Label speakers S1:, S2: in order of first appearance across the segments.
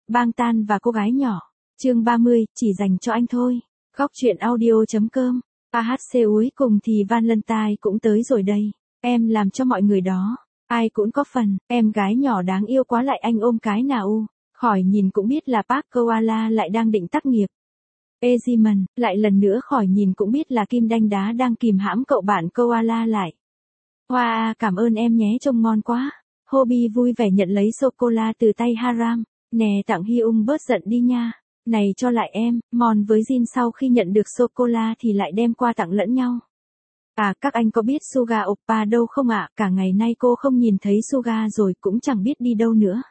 S1: Bang Tan và cô gái nhỏ. Chương 30, chỉ dành cho anh thôi. Góc truyện audio.com. AHC cuối cùng thì Valentine cũng tới rồi đây. Em làm cho mọi người đó. Ai cũng có phần, em gái nhỏ đáng yêu quá lại anh ôm cái nào. Khỏi nhìn cũng biết là Park Koala lại đang định tác nghiệp. Eziman, lại lần nữa khỏi nhìn cũng biết là Kim Đanh Đá đang kìm hãm cậu bạn Koala lại. Hoa, cảm ơn em nhé, trông ngon quá. Hobby vui vẻ nhận lấy sô-cô-la từ tay Haram. Nè, tặng Hyung bớt giận đi nha. Này cho lại em, Mon với Jin sau khi nhận được sô-cô-la thì lại đem qua tặng lẫn nhau. À, các anh có biết Suga Oppa đâu không ạ? Cả ngày nay cô không nhìn thấy Suga rồi cũng chẳng biết đi đâu nữa.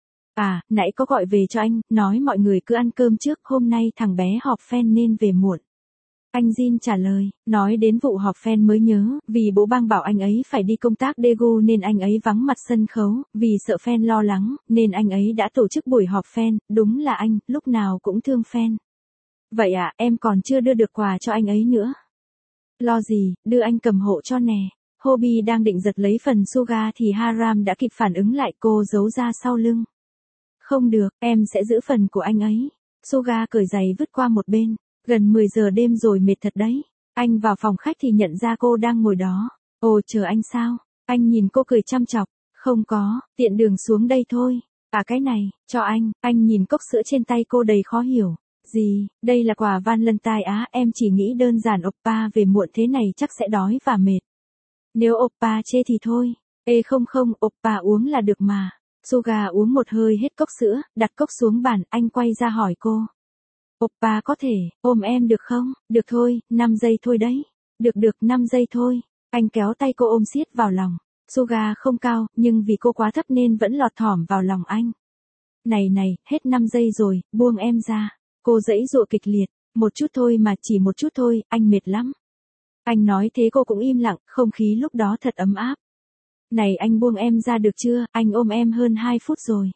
S1: À, nãy có gọi về cho anh, nói mọi người cứ ăn cơm trước, hôm nay thằng bé họp fan nên về muộn. Anh Jin trả lời, nói đến vụ họp fan mới nhớ, vì bố Bang bảo anh ấy phải đi công tác Daegu nên anh ấy vắng mặt sân khấu, vì sợ fan lo lắng, nên anh ấy đã tổ chức buổi họp fan, đúng là anh, lúc nào cũng thương fan. Vậy à, em còn chưa đưa được quà cho anh ấy nữa. Lo gì, đưa anh cầm hộ cho nè. Hobby đang định giật lấy phần Suga thì Haram đã kịp phản ứng lại, cô giấu ra sau lưng. Không được, em sẽ giữ phần của anh ấy. Suga cởi giày vứt qua một bên. Gần 10 giờ đêm rồi, mệt thật đấy. Anh vào phòng khách thì nhận ra cô đang ngồi đó. Ồ, chờ anh sao? Anh nhìn cô cười chăm chọc. Không có, tiện đường xuống đây thôi. À cái này, cho anh nhìn cốc sữa trên tay cô đầy khó hiểu. Gì, đây là quà Valentine á, em chỉ nghĩ đơn giản Oppa về muộn thế này chắc sẽ đói và mệt. Nếu Oppa chê thì thôi. Ê không, Oppa uống là được mà. Suga uống một hơi hết cốc sữa, đặt cốc xuống bàn, anh quay ra hỏi cô. Oppa có thể, ôm em được không? Được thôi, 5 giây thôi đấy. Được, 5 giây thôi. Anh kéo tay cô ôm siết vào lòng. Suga không cao, nhưng vì cô quá thấp nên vẫn lọt thỏm vào lòng anh. Này, hết 5 giây rồi, buông em ra. Cô giãy giụa kịch liệt. Một chút thôi mà, chỉ một chút thôi, anh mệt lắm. Anh nói thế cô cũng im lặng, không khí lúc đó thật ấm áp. Này anh buông em ra được chưa, anh ôm em hơn 2 phút rồi.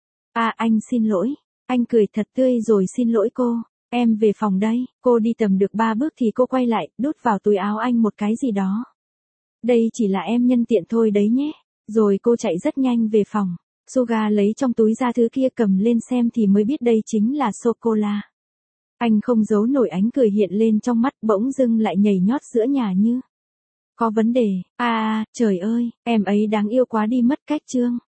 S1: À anh xin lỗi. Anh cười thật tươi rồi xin lỗi cô. Em về phòng đây. Cô đi tầm được 3 bước thì cô quay lại, đút vào túi áo anh một cái gì đó. Đây chỉ là em nhân tiện thôi đấy nhé. Rồi cô chạy rất nhanh về phòng. Suga lấy trong túi ra thứ kia cầm lên xem thì mới biết đây chính là sô-cô-la. Anh không giấu nổi ánh cười hiện lên trong mắt, bỗng dưng lại nhảy nhót giữa nhà như. Có vấn đề, trời ơi, em ấy đáng yêu quá đi mất cách chương.